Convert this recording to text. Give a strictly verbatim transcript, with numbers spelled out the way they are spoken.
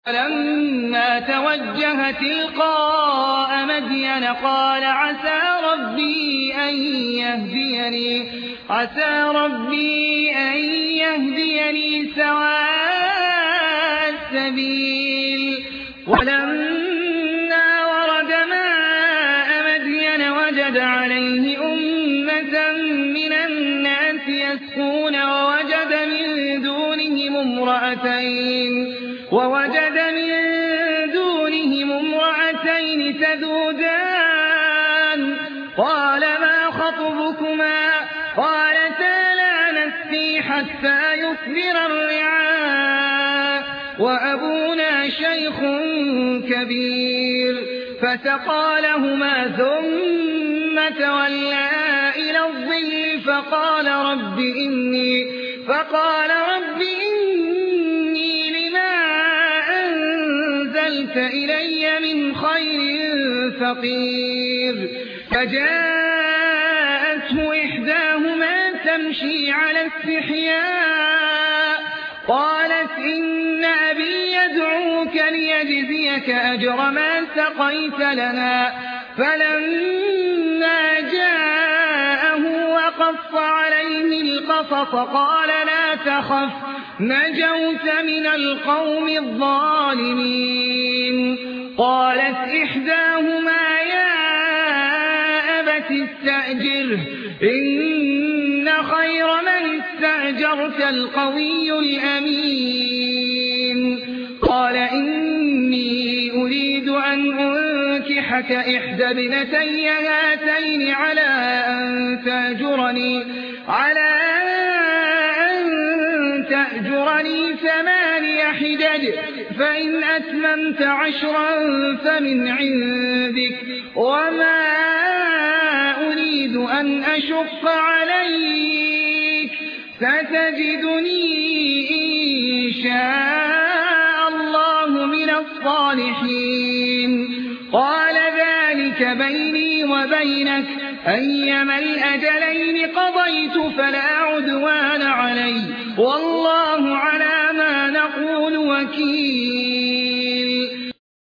فلما توجه تلقاء مدين قال عسى ربي أن يهديني, عسى ربي أن يهديني سواء السبيل. ولما ورد ماء مدين وجد عليه أمة من الناس يسقون ووجد من دونهم امرأتين ووجد من دونهم امرأتين تذودان قال ما خطبكما قالتا لا نسقي حتى يصدر الرعاء وأبونا شيخ كبير. فسقى لهما ثم تولى إلى الظل فقال رب إني, فقال رب إني لما أنزلت إلي من خير فقير. فجاءته إحداهما تمشي على استحياء قالت إن أبي يدعوك ليجزيك أجر ما سقيت لنا. فلما جاءه وقص عليه القصص قال لا تخف نجوت من القوم الظالمين. قالت إحداهما يا أبت استأجره إن خير من استأجرت القوي الأمين. قال إني أريد أن أنكحك إحدى ابنتي هاتين على أن تأجرني, على أن تأجرني ثماني حجج فإن أتممت عشرا فمن عندك وما أريد أن أشق عليك ستجدني إن شاء الله من الصالحين. قال ذلك بيني وبينك أيما الأجلين قضيت فلا عدوان علي والله